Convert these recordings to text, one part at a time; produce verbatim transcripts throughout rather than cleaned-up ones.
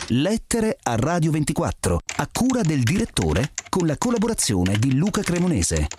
Lettere a Radio ventiquattro, a cura del direttore, con la collaborazione di Luca Cremonese.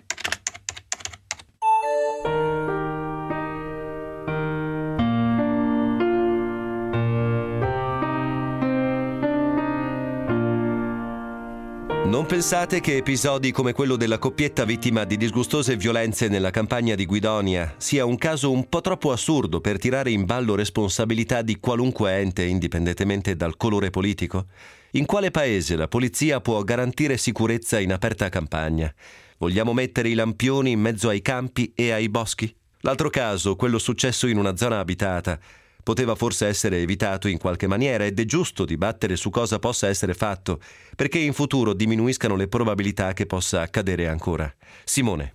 Non pensate che episodi come quello della coppietta vittima di disgustose violenze nella campagna di Guidonia sia un caso un po' troppo assurdo per tirare in ballo responsabilità di qualunque ente, indipendentemente dal colore politico? In quale paese la polizia può garantire sicurezza in aperta campagna? Vogliamo mettere i lampioni in mezzo ai campi e ai boschi? L'altro caso, quello successo in una zona abitata, poteva forse essere evitato in qualche maniera ed è giusto dibattere su cosa possa essere fatto, perché in futuro diminuiscano le probabilità che possa accadere ancora. Simone.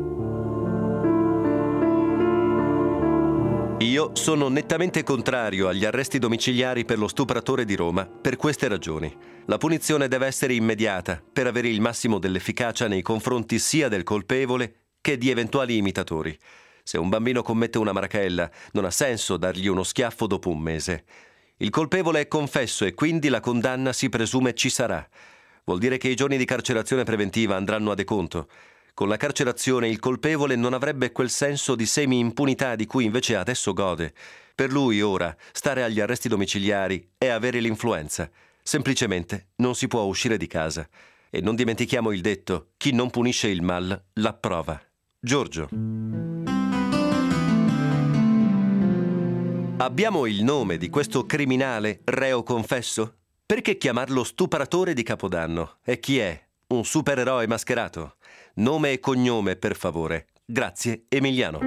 Io sono nettamente contrario agli arresti domiciliari per lo stupratore di Roma per queste ragioni. La punizione deve essere immediata per avere il massimo dell'efficacia nei confronti sia del colpevole che di eventuali imitatori. Se un bambino commette una marachella, non ha senso dargli uno schiaffo dopo un mese. Il colpevole è confesso e quindi la condanna si presume ci sarà. Vuol dire che i giorni di carcerazione preventiva andranno a deconto. Con la carcerazione il colpevole non avrebbe quel senso di semi-impunità di cui invece adesso gode. Per lui ora stare agli arresti domiciliari è avere l'influenza. Semplicemente non si può uscire di casa. E non dimentichiamo il detto: chi non punisce il mal l'approva. Giorgio. Abbiamo il nome di questo criminale reo confesso? Perché chiamarlo stupratore di Capodanno? E chi è? Un supereroe mascherato? Nome e cognome, per favore. Grazie, Emiliano.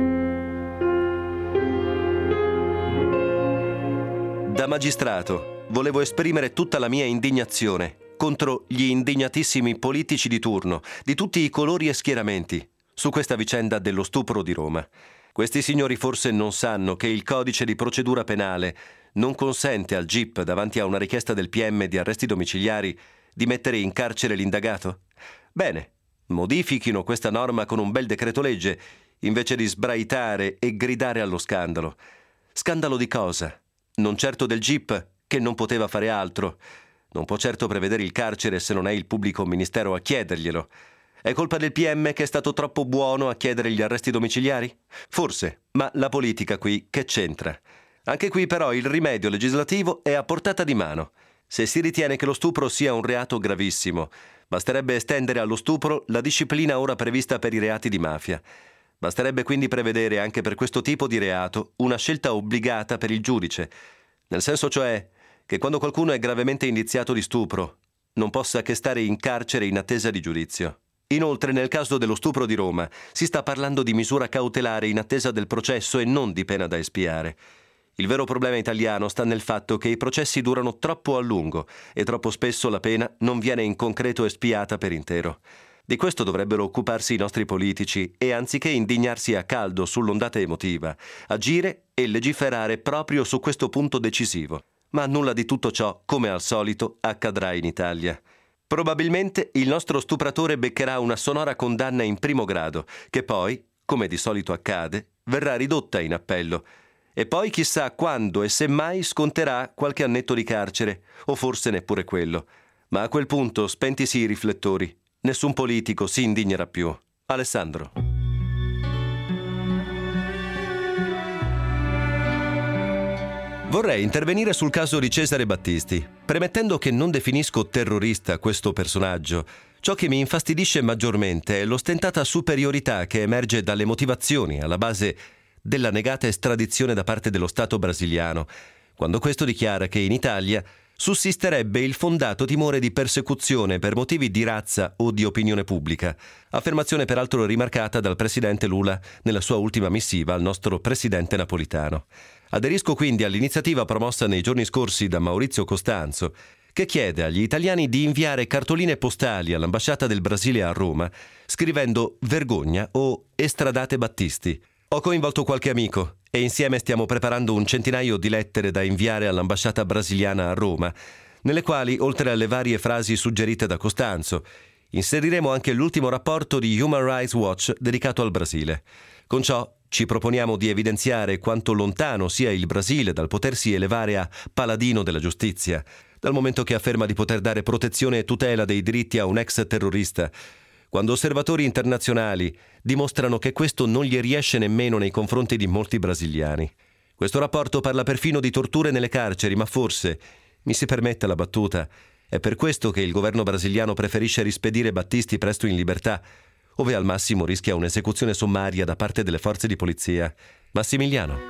Da magistrato, volevo esprimere tutta la mia indignazione contro gli indignatissimi politici di turno, di tutti i colori e schieramenti, su questa vicenda dello stupro di Roma. Questi signori forse non sanno che il codice di procedura penale non consente al G I P, davanti a una richiesta del P M di arresti domiciliari, di mettere in carcere l'indagato? Bene, modifichino questa norma con un bel decreto legge, invece di sbraitare e gridare allo scandalo. Scandalo di cosa? Non certo del G I P, che non poteva fare altro. Non può certo prevedere il carcere se non è il pubblico ministero a chiederglielo. È colpa del P M che è stato troppo buono a chiedere gli arresti domiciliari? Forse, ma la politica qui che c'entra? Anche qui però il rimedio legislativo è a portata di mano. Se si ritiene che lo stupro sia un reato gravissimo, basterebbe estendere allo stupro la disciplina ora prevista per i reati di mafia. Basterebbe quindi prevedere anche per questo tipo di reato una scelta obbligata per il giudice, nel senso cioè che quando qualcuno è gravemente indiziato di stupro non possa che stare in carcere in attesa di giudizio. Inoltre, nel caso dello stupro di Roma, si sta parlando di misura cautelare in attesa del processo e non di pena da espiare. Il vero problema italiano sta nel fatto che i processi durano troppo a lungo e troppo spesso la pena non viene in concreto espiata per intero. Di questo dovrebbero occuparsi i nostri politici e, anziché indignarsi a caldo sull'ondata emotiva, agire e legiferare proprio su questo punto decisivo. Ma nulla di tutto ciò, come al solito, accadrà in Italia. Probabilmente il nostro stupratore beccherà una sonora condanna in primo grado, che poi, come di solito accade, verrà ridotta in appello. E poi chissà quando e se mai sconterà qualche annetto di carcere, o forse neppure quello. Ma a quel punto, spentisi i riflettori, nessun politico si indignerà più. Alessandro. Vorrei intervenire sul caso di Cesare Battisti, premettendo che non definisco terrorista questo personaggio. Ciò che mi infastidisce maggiormente è l'ostentata superiorità che emerge dalle motivazioni alla base della negata estradizione da parte dello Stato brasiliano, quando questo dichiara che in Italia sussisterebbe il fondato timore di persecuzione per motivi di razza o di opinione pubblica, affermazione peraltro rimarcata dal presidente Lula nella sua ultima missiva al nostro presidente Napolitano. Aderisco quindi all'iniziativa promossa nei giorni scorsi da Maurizio Costanzo, che chiede agli italiani di inviare cartoline postali all'ambasciata del Brasile a Roma, scrivendo "vergogna" o "estradate Battisti". Ho coinvolto qualche amico e insieme stiamo preparando un centinaio di lettere da inviare all'ambasciata brasiliana a Roma, nelle quali, oltre alle varie frasi suggerite da Costanzo, inseriremo anche l'ultimo rapporto di Human Rights Watch dedicato al Brasile. Con ciò Ci proponiamo di evidenziare quanto lontano sia il Brasile dal potersi elevare a paladino della giustizia, dal momento che afferma di poter dare protezione e tutela dei diritti a un ex terrorista, quando osservatori internazionali dimostrano che questo non gli riesce nemmeno nei confronti di molti brasiliani. Questo rapporto parla perfino di torture nelle carceri, ma forse, mi si permetta la battuta, è per questo che il governo brasiliano preferisce rispedire Battisti presto in libertà, ove al massimo rischia un'esecuzione sommaria da parte delle forze di polizia. Massimiliano.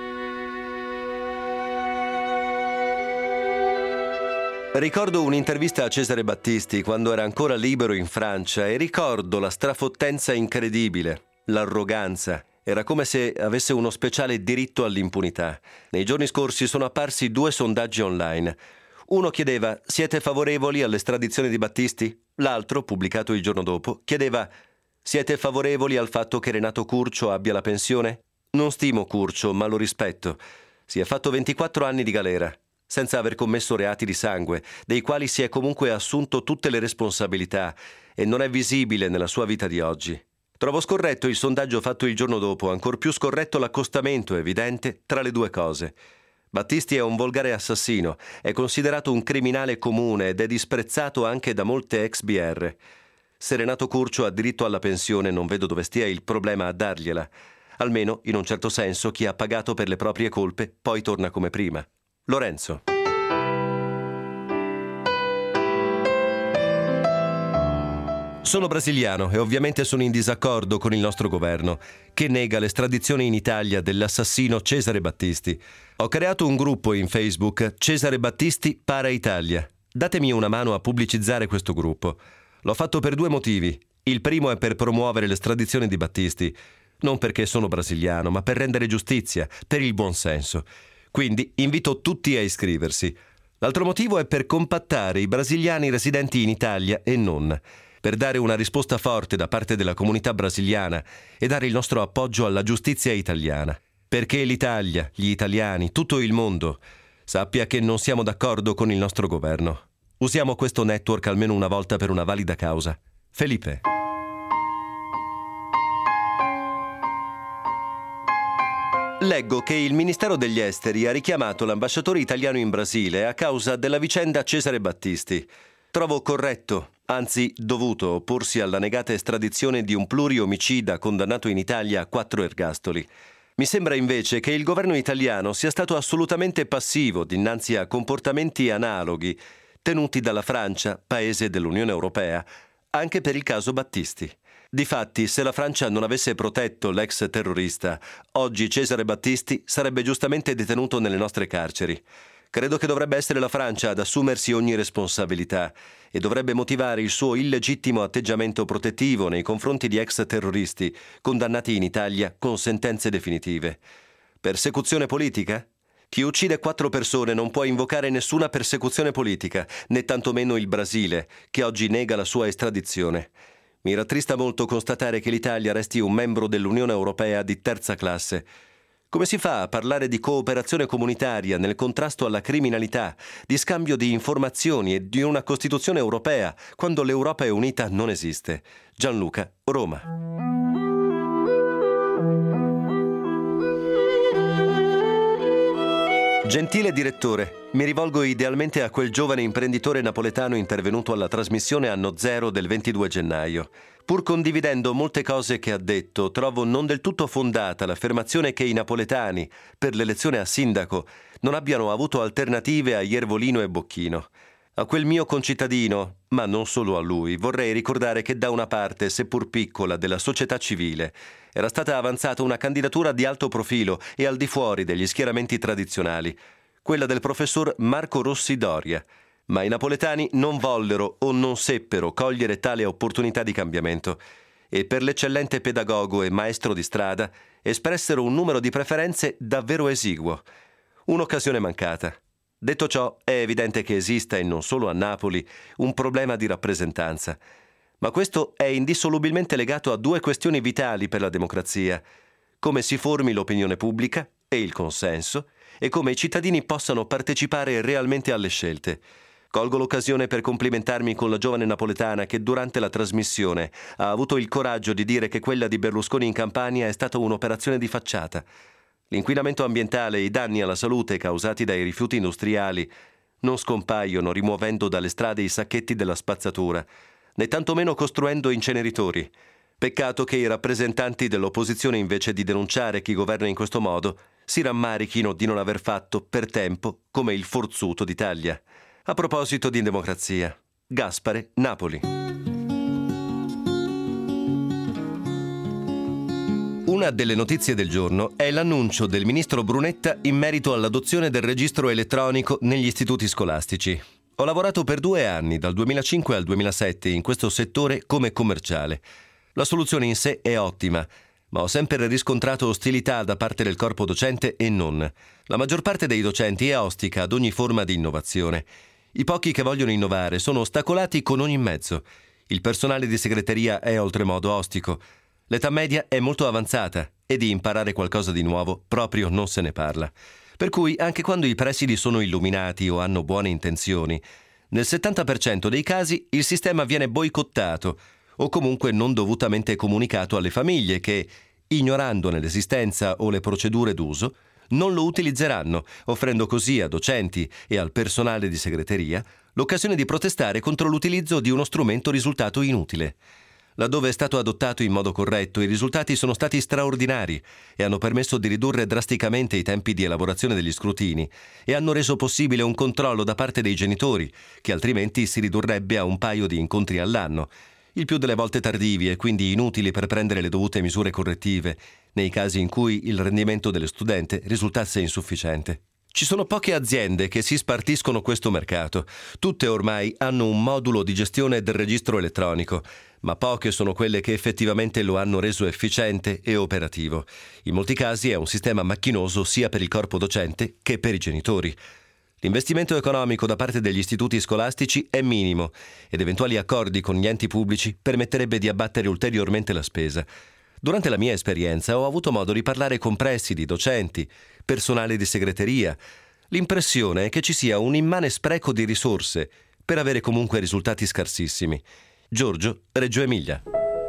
Ricordo un'intervista a Cesare Battisti quando era ancora libero in Francia e ricordo la strafottenza incredibile, l'arroganza. Era come se avesse uno speciale diritto all'impunità. Nei giorni scorsi sono apparsi due sondaggi online. Uno chiedeva: siete favorevoli all'estradizione di Battisti? L'altro, pubblicato il giorno dopo, chiedeva: siete favorevoli al fatto che Renato Curcio abbia la pensione? Non stimo Curcio, ma lo rispetto. Si è fatto ventiquattro anni di galera, senza aver commesso reati di sangue, dei quali si è comunque assunto tutte le responsabilità e non è visibile nella sua vita di oggi. Trovo scorretto il sondaggio fatto il giorno dopo, ancor più scorretto l'accostamento evidente tra le due cose. Battisti è un volgare assassino, è considerato un criminale comune ed è disprezzato anche da molte ex B R. Se Renato Curcio ha diritto alla pensione, non vedo dove stia il problema a dargliela. Almeno, in un certo senso, chi ha pagato per le proprie colpe poi torna come prima. Lorenzo. Sono brasiliano e ovviamente sono in disaccordo con il nostro governo, che nega l'estradizione in Italia dell'assassino Cesare Battisti. Ho creato un gruppo in Facebook, Cesare Battisti para Italia. Datemi una mano a pubblicizzare questo gruppo. L'ho fatto per due motivi. Il primo è per promuovere l'estradizione di Battisti, non perché sono brasiliano, ma per rendere giustizia, per il buon senso. Quindi invito tutti a iscriversi. L'altro motivo è per compattare i brasiliani residenti in Italia e non, per dare una risposta forte da parte della comunità brasiliana e dare il nostro appoggio alla giustizia italiana. Perché l'Italia, gli italiani, tutto il mondo sappia che non siamo d'accordo con il nostro governo. Usiamo questo network almeno una volta per una valida causa. Felipe. Leggo che il Ministero degli Esteri ha richiamato l'ambasciatore italiano in Brasile a causa della vicenda Cesare Battisti. Trovo corretto, anzi dovuto, opporsi alla negata estradizione di un pluriomicida condannato in Italia a quattro ergastoli. Mi sembra invece che il governo italiano sia stato assolutamente passivo dinanzi a comportamenti analoghi tenuti dalla Francia, paese dell'Unione Europea, anche per il caso Battisti. Difatti, se la Francia non avesse protetto l'ex terrorista, oggi Cesare Battisti sarebbe giustamente detenuto nelle nostre carceri. Credo che dovrebbe essere la Francia ad assumersi ogni responsabilità e dovrebbe motivare il suo illegittimo atteggiamento protettivo nei confronti di ex terroristi condannati in Italia con sentenze definitive. Persecuzione politica? Chi uccide quattro persone non può invocare nessuna persecuzione politica, né tantomeno il Brasile, che oggi nega la sua estradizione. Mi rattrista molto constatare che l'Italia resti un membro dell'Unione Europea di terza classe. Come si fa a parlare di cooperazione comunitaria nel contrasto alla criminalità, di scambio di informazioni e di una Costituzione europea, quando l'Europa è unita non esiste? Gianluca, Roma. Gentile direttore, mi rivolgo idealmente a quel giovane imprenditore napoletano intervenuto alla trasmissione Anno Zero del ventidue gennaio. Pur condividendo molte cose che ha detto, trovo non del tutto fondata l'affermazione che i napoletani, per l'elezione a sindaco, non abbiano avuto alternative a Iervolino e Bocchino. A quel mio concittadino, ma non solo a lui, vorrei ricordare che da una parte, seppur piccola, della società civile era stata avanzata una candidatura di alto profilo e al di fuori degli schieramenti tradizionali, quella del professor Marco Rossi Doria, ma i napoletani non vollero o non seppero cogliere tale opportunità di cambiamento e per l'eccellente pedagogo e maestro di strada espressero un numero di preferenze davvero esiguo. Un'occasione mancata. Detto ciò, è evidente che esista, e non solo a Napoli, un problema di rappresentanza. Ma questo è indissolubilmente legato a due questioni vitali per la democrazia: come si formi l'opinione pubblica e il consenso, e come i cittadini possano partecipare realmente alle scelte. Colgo l'occasione per complimentarmi con la giovane napoletana che durante la trasmissione ha avuto il coraggio di dire che quella di Berlusconi in Campania è stata un'operazione di facciata. L'inquinamento ambientale e i danni alla salute causati dai rifiuti industriali non scompaiono rimuovendo dalle strade i sacchetti della spazzatura, né tantomeno costruendo inceneritori. Peccato che i rappresentanti dell'opposizione, invece di denunciare chi governa in questo modo, si rammarichino di non aver fatto per tempo come il forzuto d'Italia. A proposito di democrazia, Gaspare, Napoli. Una delle notizie del giorno è l'annuncio del ministro Brunetta in merito all'adozione del registro elettronico negli istituti scolastici. Ho lavorato per due anni, dal duemilacinque al duemilasette, in questo settore come commerciale. La soluzione in sé è ottima, ma ho sempre riscontrato ostilità da parte del corpo docente e non. La maggior parte dei docenti è ostica ad ogni forma di innovazione. I pochi che vogliono innovare sono ostacolati con ogni mezzo. Il personale di segreteria è oltremodo ostico. L'età media è molto avanzata e di imparare qualcosa di nuovo proprio non se ne parla. Per cui anche quando i presidi sono illuminati o hanno buone intenzioni, nel settanta per cento dei casi il sistema viene boicottato o comunque non dovutamente comunicato alle famiglie che, ignorandone l'esistenza o le procedure d'uso, non lo utilizzeranno, offrendo così a docenti e al personale di segreteria l'occasione di protestare contro l'utilizzo di uno strumento risultato inutile. Laddove è stato adottato in modo corretto, i risultati sono stati straordinari e hanno permesso di ridurre drasticamente i tempi di elaborazione degli scrutini e hanno reso possibile un controllo da parte dei genitori, che altrimenti si ridurrebbe a un paio di incontri all'anno, il più delle volte tardivi e quindi inutili per prendere le dovute misure correttive, nei casi in cui il rendimento dello studente risultasse insufficiente. Ci sono poche aziende che si spartiscono questo mercato. Tutte ormai hanno un modulo di gestione del registro elettronico, ma poche sono quelle che effettivamente lo hanno reso efficiente e operativo. In molti casi è un sistema macchinoso sia per il corpo docente che per i genitori. L'investimento economico da parte degli istituti scolastici è minimo ed eventuali accordi con gli enti pubblici permetterebbe di abbattere ulteriormente la spesa. Durante la mia esperienza ho avuto modo di parlare con presidi, docenti, personale di segreteria. L'impressione è che ci sia un immane spreco di risorse per avere comunque risultati scarsissimi. Giorgio, Reggio Emilia.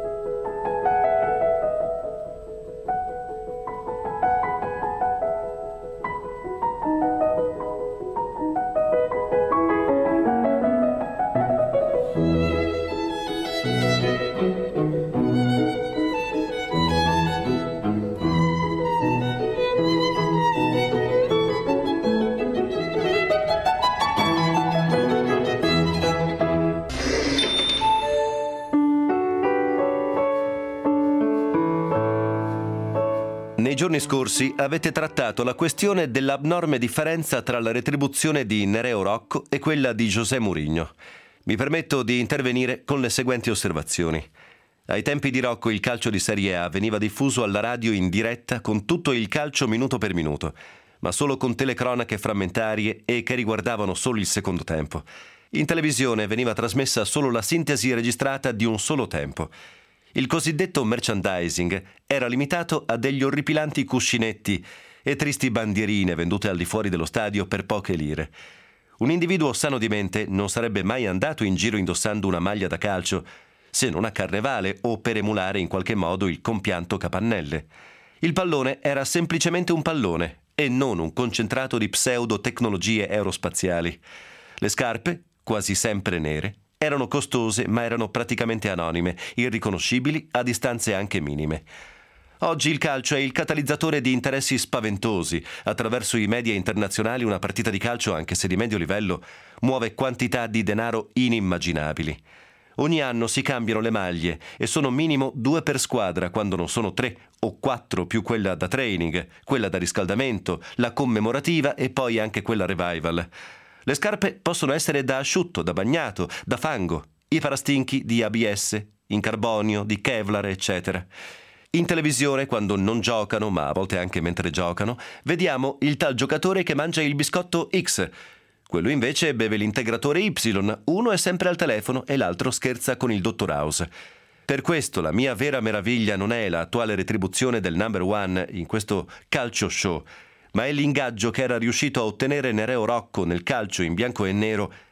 Nei giorni scorsi avete trattato la questione dell'abnorme differenza tra la retribuzione di Nereo Rocco e quella di José Mourinho. Mi permetto di intervenire con le seguenti osservazioni. Ai tempi di Rocco il calcio di Serie A veniva diffuso alla radio in diretta con tutto il calcio minuto per minuto, ma solo con telecronache frammentarie e che riguardavano solo il secondo tempo. In televisione veniva trasmessa solo la sintesi registrata di un solo tempo. Il cosiddetto merchandising era limitato a degli orripilanti cuscinetti e tristi bandierine vendute al di fuori dello stadio per poche lire. Un individuo sano di mente non sarebbe mai andato in giro indossando una maglia da calcio, se non a carnevale o per emulare in qualche modo il compianto capannelle. Il pallone era semplicemente un pallone e non un concentrato di pseudo-tecnologie aerospaziali. Le scarpe, quasi sempre nere, erano costose ma erano praticamente anonime, irriconoscibili a distanze anche minime. Oggi il calcio è il catalizzatore di interessi spaventosi. Attraverso i media internazionali una partita di calcio, anche se di medio livello, muove quantità di denaro inimmaginabili. Ogni anno si cambiano le maglie e sono minimo due per squadra, quando non sono tre o quattro, più quella da training, quella da riscaldamento, la commemorativa e poi anche quella revival. Le scarpe possono essere da asciutto, da bagnato, da fango, i parastinchi di A B S, in carbonio, di Kevlar, eccetera. In televisione, quando non giocano, ma a volte anche mentre giocano, vediamo il tal giocatore che mangia il biscotto X. Quello invece beve l'integratore Y, uno è sempre al telefono e l'altro scherza con il dottor House. Per questo la mia vera meraviglia non è l'attuale retribuzione del number one in questo calcio show, ma è l'ingaggio che era riuscito a ottenere Nereo Rocco nel calcio in bianco e nero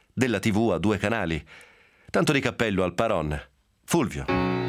della tivù a due canali. Tanto di cappello al Paron. Fulvio.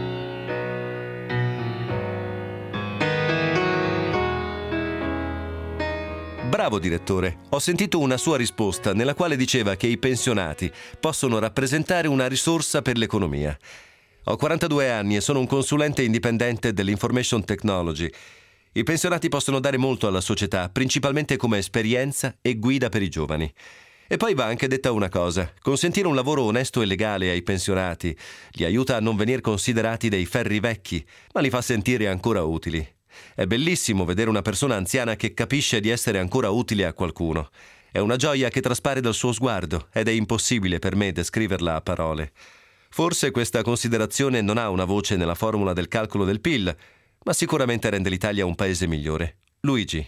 Bravo direttore, ho sentito una sua risposta nella quale diceva che i pensionati possono rappresentare una risorsa per l'economia. Ho quarantadue anni e sono un consulente indipendente dell'information technology. I pensionati possono dare molto alla società, principalmente come esperienza e guida per i giovani. E poi va anche detta una cosa: consentire un lavoro onesto e legale ai pensionati li aiuta a non venir considerati dei ferri vecchi, ma li fa sentire ancora utili. È bellissimo vedere una persona anziana che capisce di essere ancora utile a qualcuno. È una gioia che traspare dal suo sguardo ed è impossibile per me descriverla a parole. Forse questa considerazione non ha una voce nella formula del calcolo del P I L, ma sicuramente rende l'Italia un paese migliore. Luigi.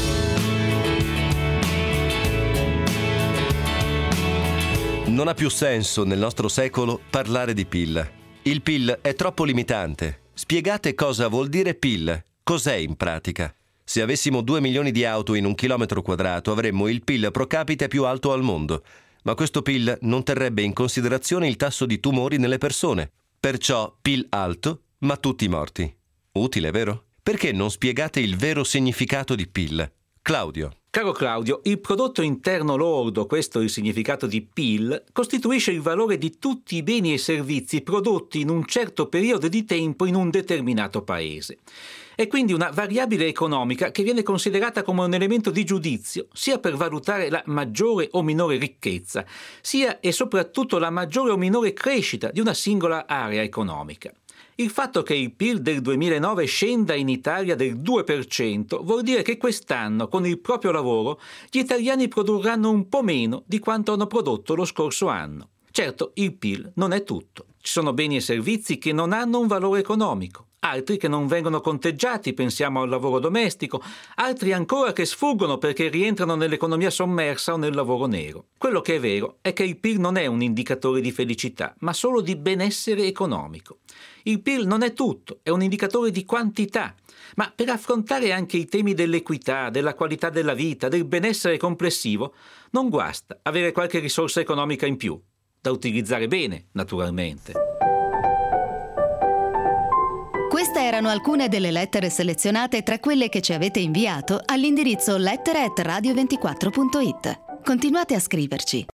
Non ha più senso nel nostro secolo parlare di P I L. Il P I L è troppo limitante. Spiegate cosa vuol dire P I L. Cos'è in pratica? Se avessimo due milioni di auto in un chilometro quadrato avremmo il P I L pro capite più alto al mondo. Ma questo P I L non terrebbe in considerazione il tasso di tumori nelle persone. Perciò P I L alto, ma tutti morti. Utile, vero? Perché non spiegate il vero significato di P I L? Claudio. Caro Claudio, il prodotto interno lordo, questo è il significato di P I L, costituisce il valore di tutti i beni e servizi prodotti in un certo periodo di tempo in un determinato paese. È quindi una variabile economica che viene considerata come un elemento di giudizio, sia per valutare la maggiore o minore ricchezza, sia e soprattutto la maggiore o minore crescita di una singola area economica. Il fatto che il P I L del duemilanove scenda in Italia del due per cento vuol dire che quest'anno, con il proprio lavoro, gli italiani produrranno un po' meno di quanto hanno prodotto lo scorso anno. Certo, il P I L non è tutto. Ci sono beni e servizi che non hanno un valore economico, altri che non vengono conteggiati, pensiamo al lavoro domestico, altri ancora che sfuggono perché rientrano nell'economia sommersa o nel lavoro nero. Quello che è vero è che il P I L non è un indicatore di felicità, ma solo di benessere economico. Il P I L non è tutto, è un indicatore di quantità, ma per affrontare anche i temi dell'equità, della qualità della vita, del benessere complessivo, non guasta avere qualche risorsa economica in più, da utilizzare bene, naturalmente. Queste erano alcune delle lettere selezionate tra quelle che ci avete inviato all'indirizzo lettere at radio ventiquattro punto it. Continuate a scriverci.